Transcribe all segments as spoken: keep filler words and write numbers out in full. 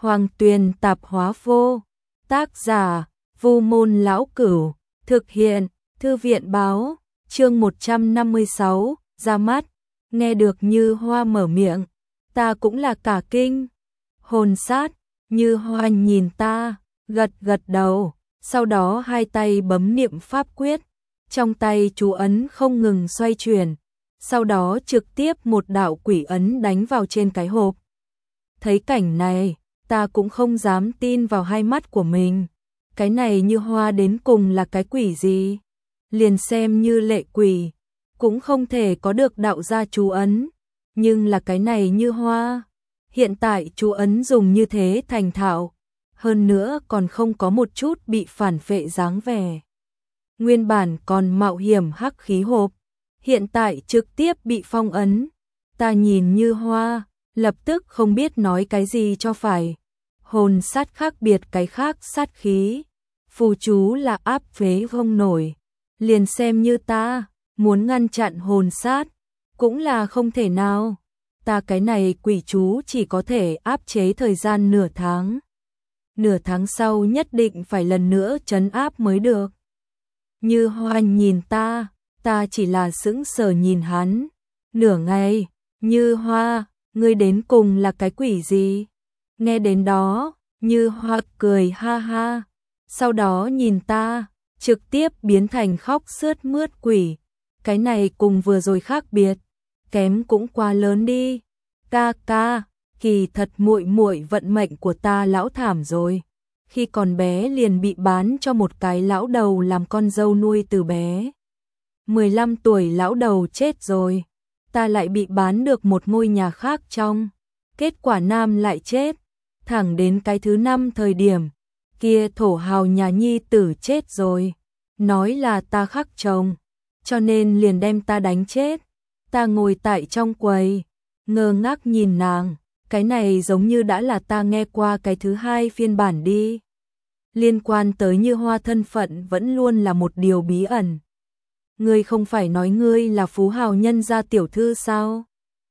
Hoàng Tuyền Tạp Hóa Vô. Tác giả Vu Môn Lão Cửu. Thực hiện Thư viện Báo. Chương một trăm năm mươi sáu. Ra mắt. Nghe được Như Hoa mở miệng, ta cũng là cả kinh. Hồn sát. Như Hoa nhìn ta, gật gật đầu, sau đó hai tay bấm niệm pháp quyết, trong tay chú ấn không ngừng xoay chuyển, sau đó trực tiếp một đạo quỷ ấn đánh vào trên cái hộp. Thấy cảnh này, ta cũng không dám tin vào hai mắt của mình. Cái này Như Hoa đến cùng là cái quỷ gì? Liền xem như lệ quỷ, cũng không thể có được đạo gia chú ấn, nhưng là cái này Như Hoa. Hiện tại chú ấn dùng như thế thành thạo, hơn nữa còn không có một chút bị phản phệ dáng vẻ. Nguyên bản còn mạo hiểm hắc khí hộp, hiện tại trực tiếp bị phong ấn. Ta nhìn Như Hoa, lập tức không biết nói cái gì cho phải. Hồn sát khác biệt cái khác sát khí, phù chú là áp phế không nổi. Liền xem như ta muốn ngăn chặn hồn sát, cũng là không thể nào. Ta cái này quỷ chú chỉ có thể áp chế thời gian nửa tháng. Nửa tháng sau nhất định phải lần nữa trấn áp mới được. Như Hoa nhìn ta, ta chỉ là sững sờ nhìn hắn. Nửa ngày, Như Hoa, ngươi đến cùng là cái quỷ gì? Nghe đến đó, Như Hoa cười ha ha, sau đó nhìn ta, trực tiếp biến thành khóc sướt mướt quỷ. Cái này cùng vừa rồi khác biệt, kém cũng quá lớn đi. Ca ca, kỳ thật muội muội vận mệnh của ta lão thảm rồi. Khi còn bé liền bị bán cho một cái lão đầu làm con dâu nuôi từ bé. mười lăm tuổi lão đầu chết rồi, ta lại bị bán được một ngôi nhà khác trong. Kết quả nam lại chết, thẳng đến cái thứ năm thời điểm, kia thổ hào nhà nhi tử chết rồi. Nói là ta khắc chồng, cho nên liền đem ta đánh chết. Ta ngồi tại trong quầy, ngơ ngác nhìn nàng, cái này giống như đã là ta nghe qua cái thứ hai phiên bản đi. Liên quan tới Như Hoa thân phận vẫn luôn là một điều bí ẩn. Ngươi không phải nói ngươi là phú hào nhân gia tiểu thư sao?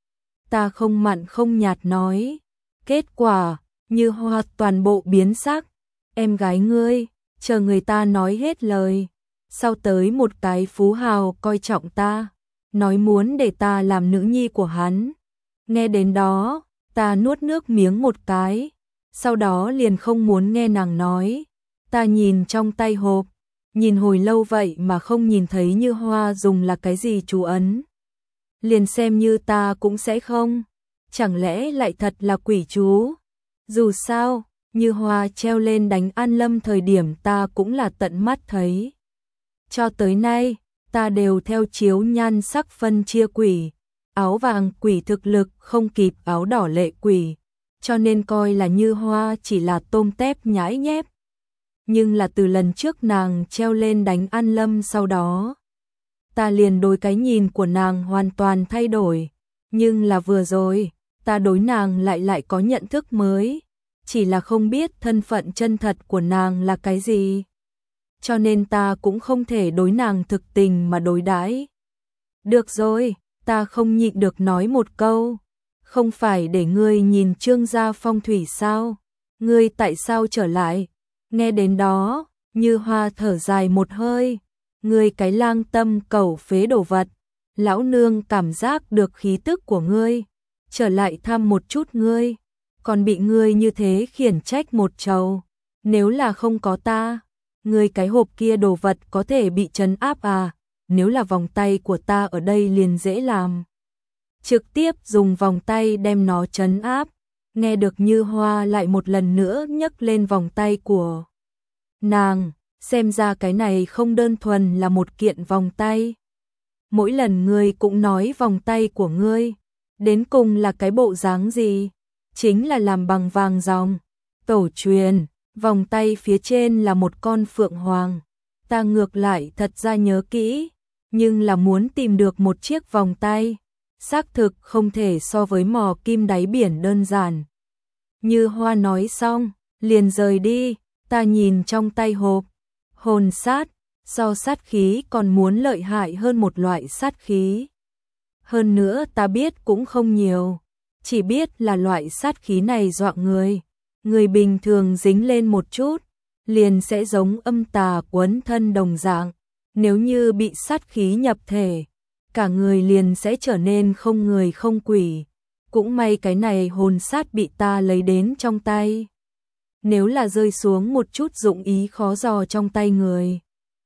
Ta không mặn không nhạt nói. Kết quả, Như Hoa toàn bộ biến sắc. Em gái ngươi, chờ người ta nói hết lời. Sau tới một cái phú hào coi trọng ta, nói muốn để ta làm nữ nhi của hắn. Nghe đến đó, ta nuốt nước miếng một cái, sau đó liền không muốn nghe nàng nói. Ta nhìn trong tay hộp, nhìn hồi lâu vậy mà không nhìn thấy Như Hoa dùng là cái gì chú ấn. Liền xem như ta cũng sẽ không, chẳng lẽ lại thật là quỷ chú? Dù sao, Như Hoa treo lên đánh An Lâm thời điểm ta cũng là tận mắt thấy. Cho tới nay, ta đều theo chiếu nhan sắc phân chia quỷ. Áo vàng quỷ thực lực không kịp áo đỏ lệ quỷ, cho nên coi là Như Hoa chỉ là tôm tép nhãi nhép. Nhưng là từ lần trước nàng treo lên đánh An Lâm sau đó, ta liền đối cái nhìn của nàng hoàn toàn thay đổi. Nhưng là vừa rồi, ta đối nàng lại lại có nhận thức mới, chỉ là không biết thân phận chân thật của nàng là cái gì. Cho nên ta cũng không thể đối nàng thực tình mà đối đãi. Được rồi, ta không nhịn được nói một câu. Không phải để ngươi nhìn Trương gia phong thủy sao? Ngươi tại sao trở lại? Nghe đến đó, Như Hoa thở dài một hơi. Ngươi cái lang tâm cầu phế đồ vật. Lão nương cảm giác được khí tức của ngươi. Trở lại thăm một chút ngươi. Còn bị ngươi như thế khiển trách một trầu. Nếu là không có ta, ngươi cái hộp kia đồ vật có thể bị trấn áp à? Nếu là vòng tay của ta ở đây liền dễ làm. Trực tiếp dùng vòng tay đem nó trấn áp. Nghe được Như Hoa lại một lần nữa nhấc lên vòng tay của nàng, xem ra cái này không đơn thuần là một kiện vòng tay. Mỗi lần ngươi cũng nói vòng tay của ngươi, đến cùng là cái bộ dáng gì? Chính là làm bằng vàng ròng. Tổ truyền, vòng tay phía trên là một con phượng hoàng. Ta ngược lại thật ra nhớ kỹ, nhưng là muốn tìm được một chiếc vòng tay, xác thực không thể so với mò kim đáy biển đơn giản. Như Hoa nói xong, liền rời đi. Ta nhìn trong tay hộp, hồn sát, so sát khí còn muốn lợi hại hơn một loại sát khí. Hơn nữa ta biết cũng không nhiều, chỉ biết là loại sát khí này dọa người. người bình thường dính lên một chút, liền sẽ giống âm tà quấn thân đồng dạng, nếu như bị sát khí nhập thể, cả người liền sẽ trở nên không người không quỷ. Cũng may cái này hồn sát bị ta lấy đến trong tay. Nếu là rơi xuống một chút dụng ý khó dò trong tay người,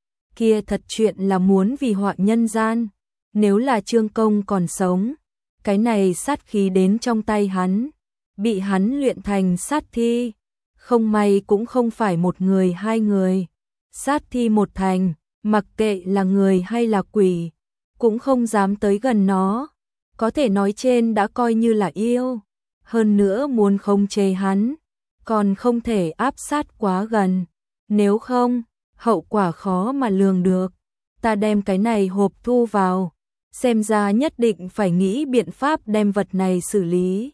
kia thật chuyện là muốn vì họa nhân gian. Nếu là Trương Công còn sống, cái này sát khí đến trong tay hắn, bị hắn luyện thành sát thi, không may cũng không phải một người hai người. Sát thi một thành, mặc kệ là người hay là quỷ, cũng không dám tới gần nó. Có thể nói trên đã coi như là yêu, hơn nữa muốn khống chế hắn, còn không thể áp sát quá gần, nếu không, hậu quả khó mà lường được. Ta đem cái này hộp thu vào, xem ra nhất định phải nghĩ biện pháp đem vật này xử lý.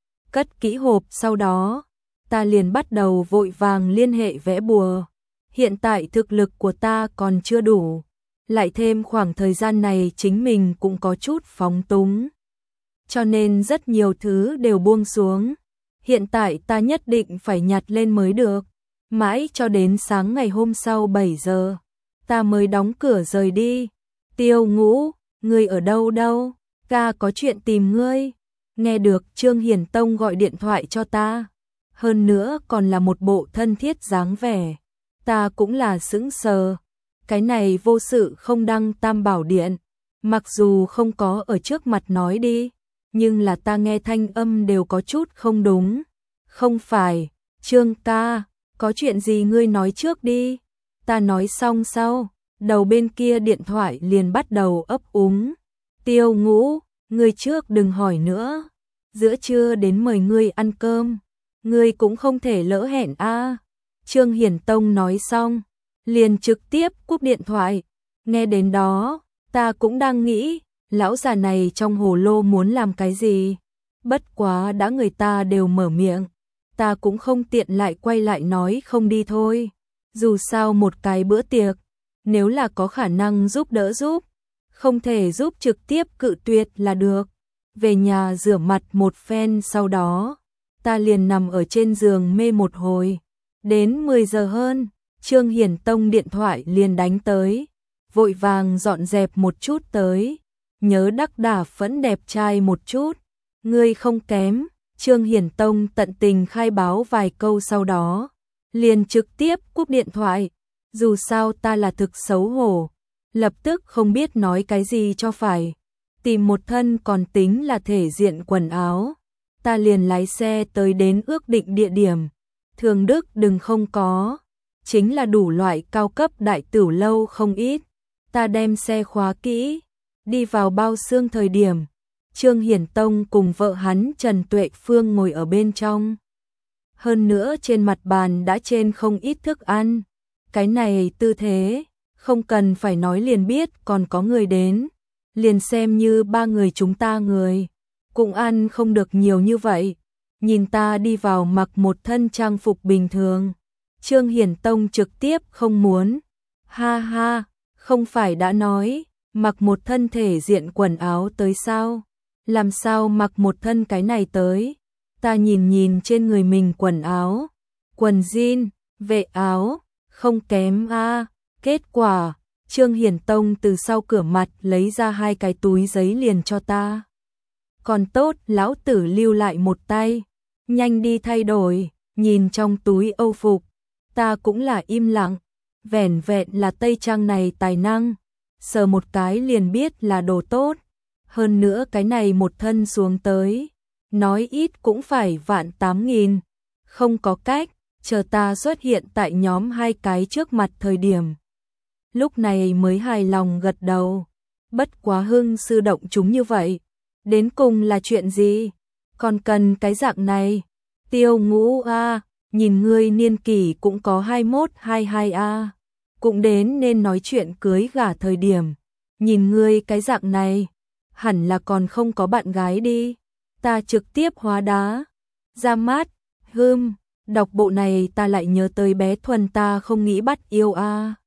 Cất kỹ hộp sau đó, ta liền bắt đầu vội vàng liên hệ vẽ bùa. Hiện tại thực lực của ta còn chưa đủ, lại thêm khoảng thời gian này chính mình cũng có chút phóng túng, cho nên rất nhiều thứ đều buông xuống. Hiện tại ta nhất định phải nhặt lên mới được. Mãi cho đến sáng ngày hôm sau bảy giờ, ta mới đóng cửa rời đi. Tiêu Ngũ, ngươi ở đâu đâu? Ca có chuyện tìm ngươi. Nghe được Trương Hiển Tông gọi điện thoại cho ta, hơn nữa còn là một bộ thân thiết dáng vẻ, ta cũng là sững sờ. Cái này vô sự không đăng Tam Bảo Điện, mặc dù không có ở trước mặt nói đi, nhưng là ta nghe thanh âm đều có chút không đúng. Không phải, Trương ca, có chuyện gì ngươi nói trước đi. Ta nói xong sau, đầu bên kia điện thoại liền bắt đầu ấp úng. Tiêu Ngũ, ngươi trước đừng hỏi nữa, giữa trưa đến mời ngươi ăn cơm, ngươi cũng không thể lỡ hẹn a. Trương Hiển Tông nói xong, liền trực tiếp cúp điện thoại. Nghe đến đó, ta cũng đang nghĩ, lão già này trong hồ lô muốn làm cái gì? Bất quá đã người ta đều mở miệng, ta cũng không tiện lại quay lại nói không đi thôi. Dù sao một cái bữa tiệc, nếu là có khả năng giúp đỡ giúp, không thể giúp trực tiếp cự tuyệt là được. Về nhà rửa mặt một phen sau đó, ta liền nằm ở trên giường mê một hồi. Đến mười giờ hơn, Trương Hiển Tông điện thoại liền đánh tới, vội vàng dọn dẹp một chút tới. Nhớ đắc đả phẫn đẹp trai một chút, ngươi không kém. Trương Hiển Tông tận tình khai báo vài câu sau đó, liền trực tiếp cúp điện thoại. Dù sao ta là thực xấu hổ, lập tức không biết nói cái gì cho phải. Tìm một thân còn tính là thể diện quần áo, ta liền lái xe tới đến ước định địa điểm. Thường Đức đừng không có, chính là đủ loại cao cấp đại tửu lâu không ít. Ta đem xe khóa kỹ, đi vào bao xương thời điểm, Trương Hiển Tông cùng vợ hắn Trần Tuệ Phương ngồi ở bên trong. Hơn nữa trên mặt bàn đã trên không ít thức ăn. Cái này tư thế, không cần phải nói liền biết còn có người đến. Liền xem như ba người chúng ta người, cũng ăn không được nhiều như vậy. Nhìn ta đi vào mặc một thân trang phục bình thường, Trương Hiển Tông trực tiếp không muốn. Ha ha, không phải đã nói, mặc một thân thể diện quần áo tới sao? Làm sao mặc một thân cái này tới? Ta nhìn nhìn trên người mình quần áo, quần jean, vệ áo, không kém a. Kết quả, Trương Hiển Tông từ sau cửa mặt lấy ra hai cái túi giấy liền cho ta. Còn tốt, lão tử lưu lại một tay, nhanh đi thay đổi. Nhìn trong túi âu phục, ta cũng là im lặng, vẻn vẹn là tây trang này tài năng, sờ một cái liền biết là đồ tốt. Hơn nữa cái này một thân xuống tới, nói ít cũng phải vạn tám nghìn. Không có cách, chờ ta xuất hiện tại nhóm hai cái trước mặt thời điểm, lúc này mới hài lòng gật đầu. Bất quá hưng sư động chúng như vậy, đến cùng là chuyện gì? Còn cần cái dạng này? Tiêu Ngũ a, nhìn ngươi niên kỷ cũng có hai mốt hai hai a, cũng đến nên nói chuyện cưới gả thời điểm. Nhìn ngươi cái dạng này, hẳn là còn không có bạn gái đi. Ta trực tiếp hóa đá, ra mắt, hưm, đọc bộ này ta lại nhớ tới bé Thuần ta không nghĩ bắt yêu a.